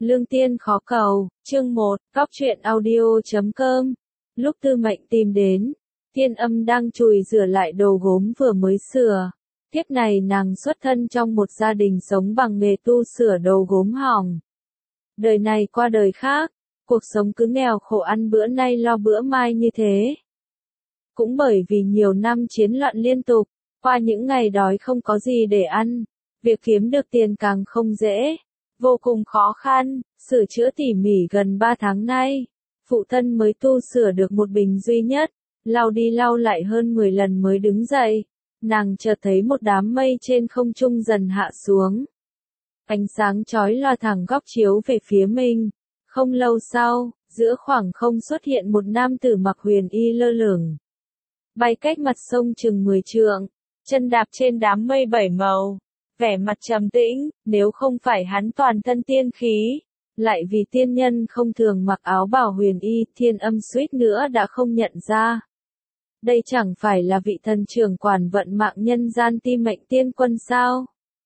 Lương tiên khó cầu, chương 1, góc truyện audio.com. Lúc Tư Mệnh tìm đến, Thiên Âm đang chùi rửa lại đồ gốm vừa mới sửa. Tiếp này nàng xuất thân trong một gia đình sống bằng nghề tu sửa đồ gốm hỏng. Đời này qua đời khác, cuộc sống cứ nghèo khổ ăn bữa nay lo bữa mai như thế. Cũng bởi vì nhiều năm chiến loạn liên tục, qua những ngày đói không có gì để ăn, việc kiếm được tiền càng không dễ. Vô cùng khó khăn, sửa chữa tỉ mỉ gần 3 tháng nay, phụ thân mới tu sửa được một bình duy nhất, lau đi lau lại hơn 10 lần mới đứng dậy. Nàng chợt thấy một đám mây trên không trung dần hạ xuống. Ánh sáng chói lòa thẳng góc chiếu về phía mình. Không lâu sau, giữa khoảng không xuất hiện một nam tử mặc huyền y lơ lửng. Bay cách mặt sông chừng 10 trượng, chân đạp trên đám mây 7 màu. Vẻ mặt trầm tĩnh, nếu không phải hắn toàn thân tiên khí, lại vì tiên nhân không thường mặc áo bào huyền y, Thiên Âm suýt nữa đã không nhận ra. Đây chẳng phải là vị thần trưởng quản vận mạng nhân gian Ti Mệnh Tiên Quân sao?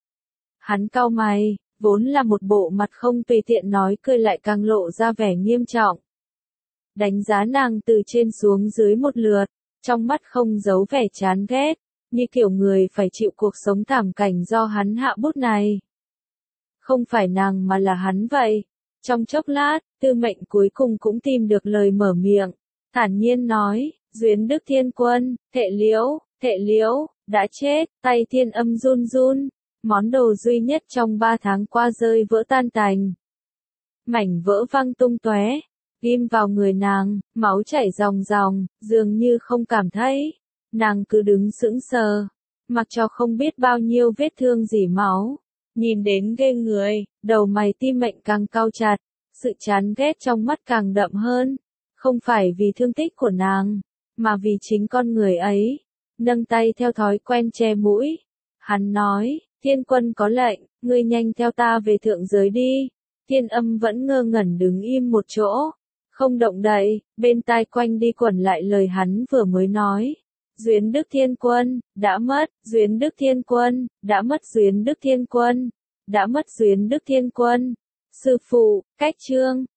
Hắn cau mày, vốn là một bộ mặt không tùy tiện nói cười lại càng lộ ra vẻ nghiêm trọng. Đánh giá nàng từ trên xuống dưới một lượt, trong mắt không giấu vẻ chán ghét. Như kiểu người phải chịu cuộc sống thảm cảnh do hắn hạ bút này. Không phải nàng mà là hắn vậy. Trong chốc lát, Tư Mệnh cuối cùng cũng tìm được lời mở miệng. Thản nhiên nói, Duyến Đức Thiên Quân, Thệ Liễu, đã chết. Tay Thiên Âm run run. Món đồ duy nhất trong 3 tháng qua rơi vỡ tan tành. Mảnh vỡ văng tung tóe, ghim vào người nàng, máu chảy ròng ròng, dường như không cảm thấy. Nàng cứ đứng sững sờ, mặc cho không biết bao nhiêu vết thương rỉ máu, nhìn đến ghê người, đầu mày Ti Mệnh càng cau chặt, sự chán ghét trong mắt càng đậm hơn, không phải vì thương tích của nàng, mà vì chính con người ấy. Nâng tay theo thói quen che mũi, hắn nói, Thiên Quân có lệnh, ngươi nhanh theo ta về thượng giới đi. Thiên Âm vẫn ngơ ngẩn đứng im một chỗ, không động đậy, bên tai quanh đi quẩn lại lời hắn vừa mới nói. Duyến Đức Thiên Quân, đã mất, Duyến Đức Thiên Quân, đã mất Duyến Đức Thiên Quân, đã mất Duyến Đức Thiên Quân. Sư phụ, cách chương.